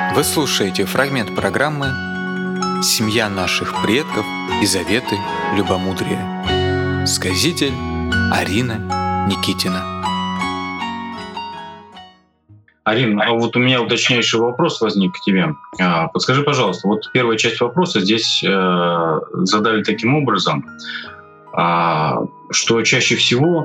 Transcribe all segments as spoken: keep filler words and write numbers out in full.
Вы слушаете фрагмент программы «Семья наших предков и заветы любомудрия». Сказитель Арина Никитина. Арина, а вот у меня уточняющий вопрос возник к тебе. Подскажи, пожалуйста, вот первая часть вопроса здесь задали таким образом, что чаще всего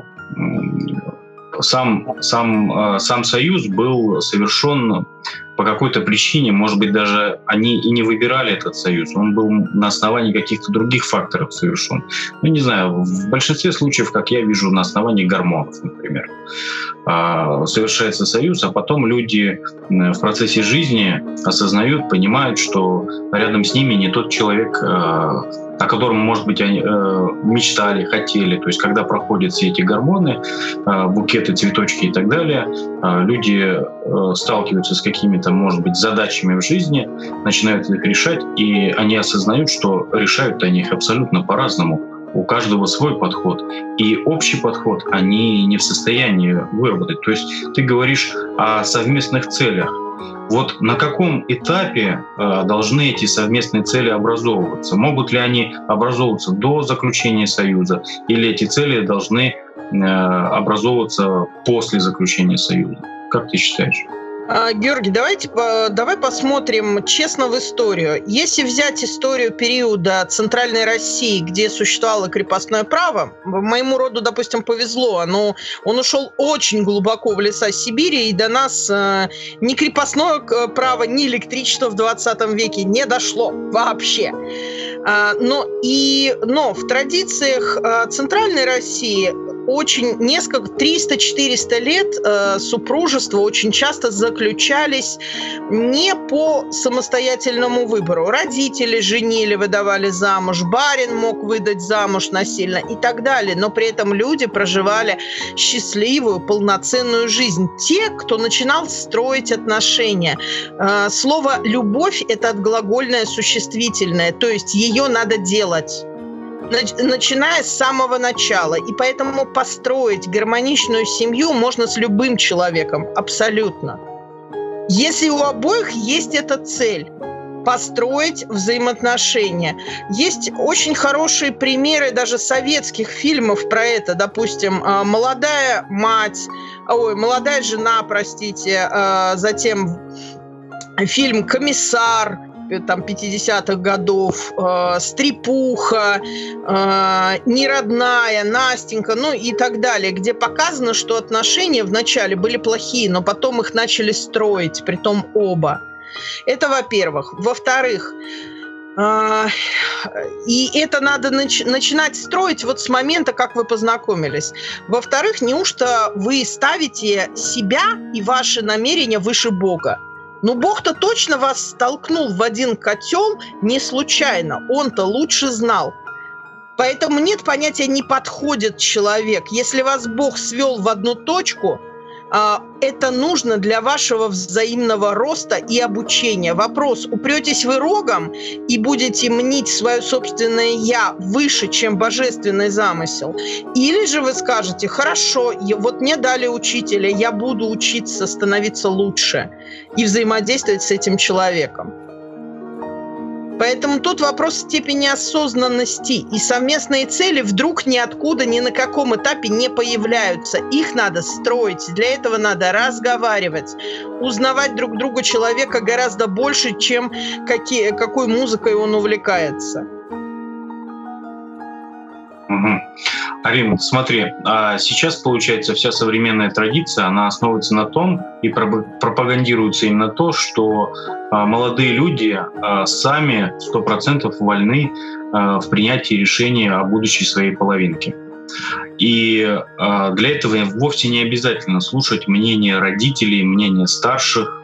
сам, сам, сам союз был совершен по какой-то причине, может быть, даже они и не выбирали этот союз, он был на основании каких-то других факторов совершен. Ну, не знаю, в большинстве случаев, как я вижу, на основании гормонов, например, совершается союз, а потом люди в процессе жизни осознают, понимают, что рядом с ними не тот человек, о котором, может быть, они мечтали, хотели. То есть, когда проходят все эти гормоны, букеты, цветочки и так далее, люди сталкиваются с какими-то, может быть, задачами в жизни, начинают их решать, и они осознают, что решают они их абсолютно по-разному. У каждого свой подход. И общий подход они не в состоянии выработать. То есть ты говоришь о совместных целях. Вот на каком этапе э, должны эти совместные цели образовываться? Могут ли они образовываться до заключения союза? Или эти цели должны э, образовываться после заключения союза? Как ты считаешь? Георгий, давайте, давай посмотрим честно в историю. Если взять историю периода Центральной России, где существовало крепостное право, моему роду, допустим, повезло, но он ушел очень глубоко в леса Сибири, и до нас ни крепостное право, ни электричество в двадцатом веке не дошло вообще. Но, и, но в традициях Центральной России очень несколько, триста-четыреста лет э, супружества очень часто заключались не по самостоятельному выбору. Родители женили, выдавали замуж, барин мог выдать замуж насильно и так далее. Но при этом люди проживали счастливую, полноценную жизнь. Те, кто начинал строить отношения. Э, слово «любовь» — это отглагольное существительное, то есть ее надо делать, начиная с самого начала. И поэтому построить гармоничную семью можно с любым человеком, абсолютно. Если у обоих есть эта цель – построить взаимоотношения. Есть очень хорошие примеры даже советских фильмов про это. Допустим, «Молодая мать», ой, «Молодая жена», простите, затем фильм «Комиссар», там, пятидесятых годов, э, «Стрепуха», э, «Неродная», «Настенька», ну и так далее, где показано, что отношения вначале были плохие, но потом их начали строить, притом оба. Это во-первых. Во-вторых, э, и это надо нач- начинать строить вот с момента, как вы познакомились. Во-вторых, неужто вы ставите себя и ваши намерения выше Бога? Но Бог-то точно вас столкнул в один котел не случайно. Он-то лучше знал. Поэтому нет понятия «не подходит человек». Если вас Бог свел в одну точку, это нужно для вашего взаимного роста и обучения. Вопрос: упретесь вы рогом и будете мнить свое собственное «я» выше, чем божественный замысел? Или же вы скажете: хорошо, вот мне дали учителя, я буду учиться становиться лучше и взаимодействовать с этим человеком. Поэтому тут вопрос степени осознанности. И совместные цели вдруг ниоткуда, ни на каком этапе не появляются. Их надо строить. Для этого надо разговаривать. Узнавать друг друга человека гораздо больше, чем какие, какой музыкой он увлекается. Угу. Арина, смотри, а сейчас, получается, вся современная традиция, она основывается на том и пропагандируется именно то, что молодые люди сами сто процентов вольны в принятии решения о будущей своей половинке. И для этого вовсе не обязательно слушать мнение родителей, мнение старших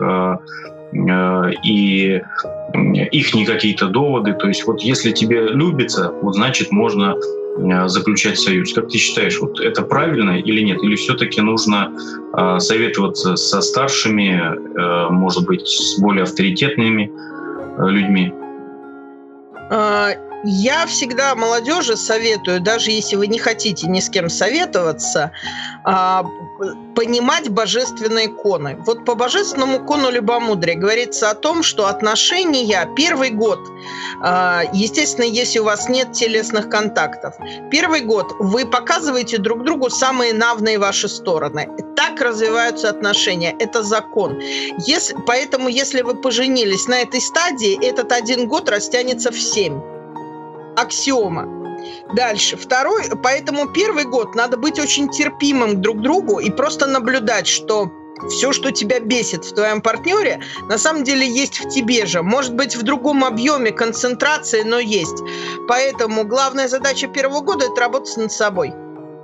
и их не какие-то доводы. То есть вот если тебе любится, вот значит можно заключать союз. Как ты считаешь, вот это правильно или нет? Или все-таки нужно э, советоваться со старшими, э, может быть, с более авторитетными э, людьми? Я всегда молодежи советую, даже если вы не хотите ни с кем советоваться, понимать божественные коны. Вот по божественному кону любомудрия говорится о том, что отношения первый год, естественно, если у вас нет телесных контактов, первый год вы показываете друг другу самые навные ваши стороны. Так развиваются отношения. Это закон. Если, поэтому, если вы поженились на этой стадии, этот один год растянется в семь. Аксиома. Дальше. Второй, поэтому первый год надо быть очень терпимым друг к другу и просто наблюдать, что все, что тебя бесит в твоем партнере, на самом деле есть в тебе же. Может быть, в другом объеме, концентрации, но есть. Поэтому главная задача первого года – это работать над собой.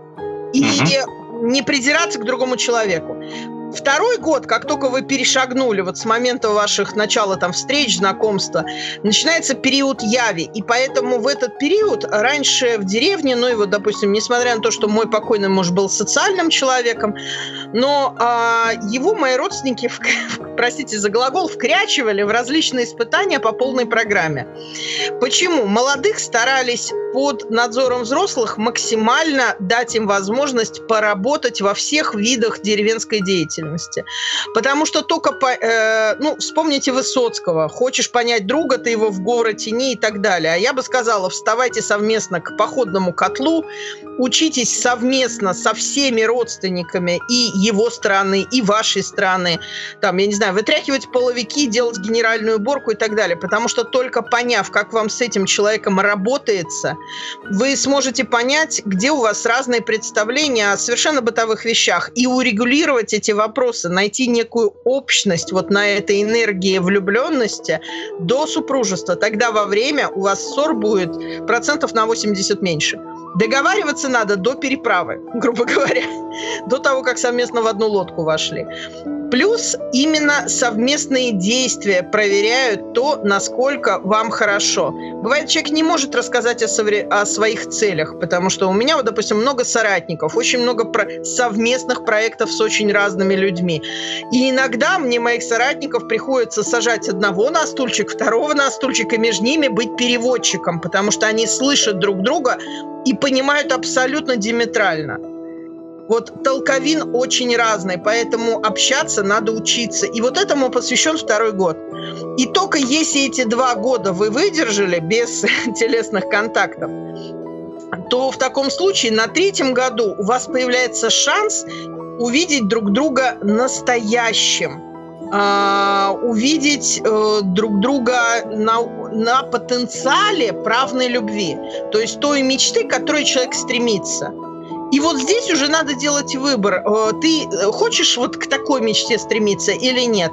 И угу. не придираться к другому человеку. Второй год, как только вы перешагнули, вот с момента ваших начала там встреч, знакомства, начинается период яви. И поэтому в этот период раньше в деревне, ну и вот, допустим, несмотря на то, что мой покойный муж был социальным человеком, но а, его мои родственники, в, простите за глагол, вкрячивали в различные испытания по полной программе. Почему? Молодых старались под надзором взрослых максимально дать им возможность поработать во всех видах деревенской деятельности. Потому что только, по, э, ну, вспомните Высоцкого, хочешь понять друга, ты его в горы тяни и так далее. А я бы сказала, вставайте совместно к походному котлу, учитесь совместно со всеми родственниками и его страны, и вашей страны, там, я не знаю, вытряхивать половики, делать генеральную уборку и так далее. Потому что только поняв, как вам с этим человеком работается, вы сможете понять, где у вас разные представления о совершенно бытовых вещах и урегулировать эти вопросы, найти некую общность вот на этой энергии влюбленности до супружества. Тогда во время у вас ссор будет процентов на восемьдесят меньше. Договариваться надо до переправы, грубо говоря, до того, как совместно в одну лодку вошли. Плюс именно совместные действия проверяют то, насколько вам хорошо. Бывает, человек не может рассказать о, совре- о своих целях, потому что у меня, вот, допустим, много соратников, очень много про- совместных проектов с очень разными людьми. И иногда мне моих соратников приходится сажать одного на стульчик, второго на стульчик, и между ними быть переводчиком, потому что они слышат друг друга и понимают абсолютно диаметрально. Вот толковин очень разный, поэтому общаться надо учиться. И вот этому посвящен второй год. И только если эти два года вы выдержали без телесных контактов, то в таком случае на третьем году у вас появляется шанс увидеть друг друга настоящим, увидеть друг друга на, на потенциале правной любви, то есть той мечты, к которой человек стремится. И вот здесь уже надо делать выбор. Ты хочешь вот к такой мечте стремиться или нет?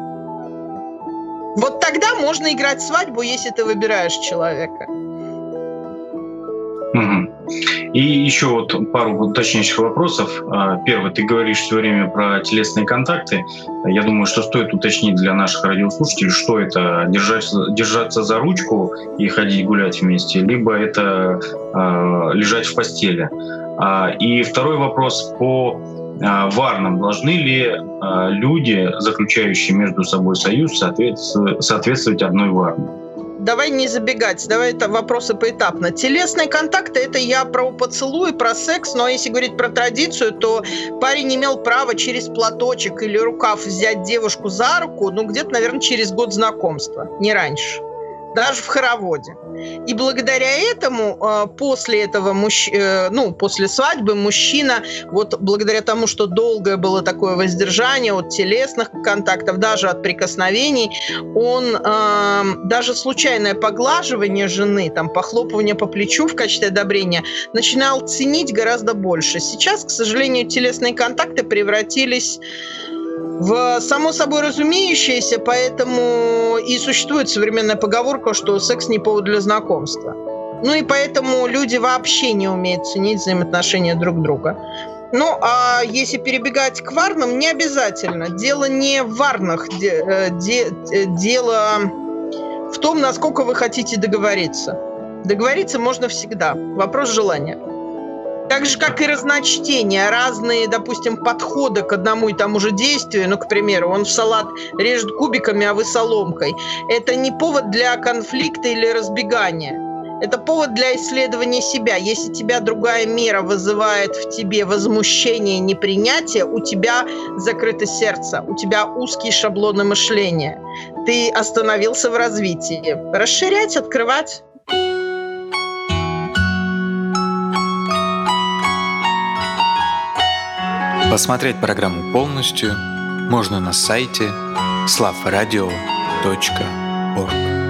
Вот тогда можно играть свадьбу, если ты выбираешь человека. Угу. И еще вот пару уточняющих вопросов. Первый, ты говоришь все время про телесные контакты. Я думаю, что стоит уточнить для наших радиослушателей, что это держаться, держаться за ручку и ходить гулять вместе, либо это э, лежать в постели. И второй вопрос по варнам. Должны ли люди, заключающие между собой союз, соответствовать одной варне? Давай не забегать, давай это вопросы поэтапно. Телесные контакты – это я про поцелуй, про секс, но если говорить про традицию, то парень имел право через платочек или рукав взять девушку за руку, ну, где-то, наверное, через год знакомства, не раньше. Даже в хороводе. И благодаря этому, после этого, мужч... ну, после свадьбы мужчина, вот благодаря тому, что долгое было такое воздержание от телесных контактов, даже от прикосновений, он э, даже случайное поглаживание жены, там, похлопывание по плечу в качестве одобрения, начинал ценить гораздо больше. Сейчас, к сожалению, телесные контакты превратились в само собой разумеющееся, поэтому и существует современная поговорка, что секс не повод для знакомства. Ну и поэтому люди вообще не умеют ценить взаимоотношения друг друга. Ну, а если перебегать к варнам, не обязательно. Дело не в варнах, де, де, дело в том, насколько вы хотите договориться. Договориться можно всегда. Вопрос желания. Так же, как и разночтения, разные, допустим, подходы к одному и тому же действию. Ну, к примеру, он в салат режет кубиками, а вы соломкой. Это не повод для конфликта или разбегания. Это повод для исследования себя. Если тебя другая мера вызывает в тебе возмущение, непринятие, у тебя закрыто сердце, у тебя узкие шаблоны мышления. Ты остановился в развитии. Расширять, открывать. Посмотреть программу полностью можно на сайте слав радио точка орг.